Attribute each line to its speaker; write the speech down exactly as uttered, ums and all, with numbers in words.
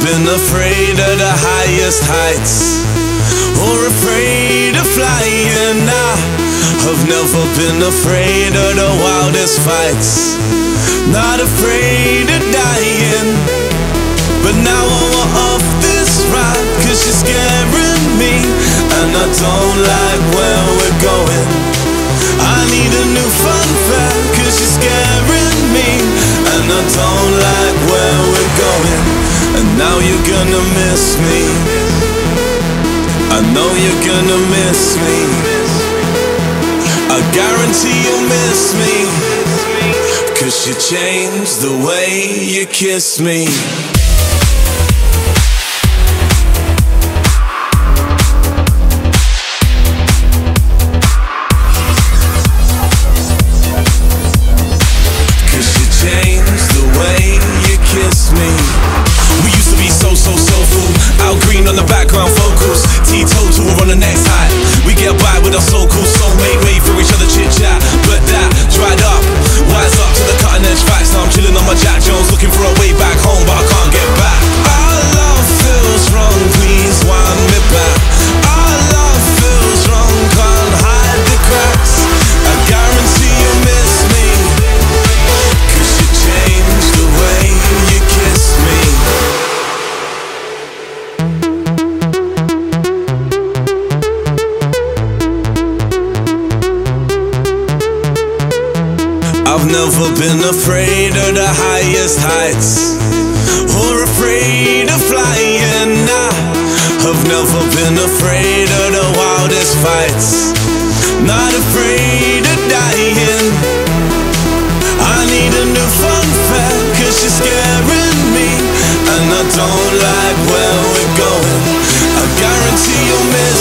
Speaker 1: been afraid of the highest heights, or afraid of flying. I have never been afraid of the wildest fights, not afraid of dying. But now I want off this ride, cause you're scaring me, and I don't like where we're going. I need a new fun fact, cause you're scaring me, and I don't like where we're going. And now you're gonna miss me, I know you're gonna miss me, I guarantee you'll miss me, cause you changed the way you kiss me. Green on the background vocals, teetotal, we're on the next high. We get by with our so-called soulmate, wait for each other chit-chat. But that dried up, wise up to the cutting edge facts. Now I'm chilling on my Jack Jones, looking for a way back home, but I can't get back. Our love feels wrong, please wind me back. Our love feels wrong, can't hide the cracks. I guarantee you'll miss me, cause you changed the way you kiss me. I've never been afraid of the highest heights, or afraid of flying. I have never been afraid of the wildest fights, not afraid of dying. I need a new fun fact, cause you're scaring me, and I don't like where we're going. I guarantee you'll miss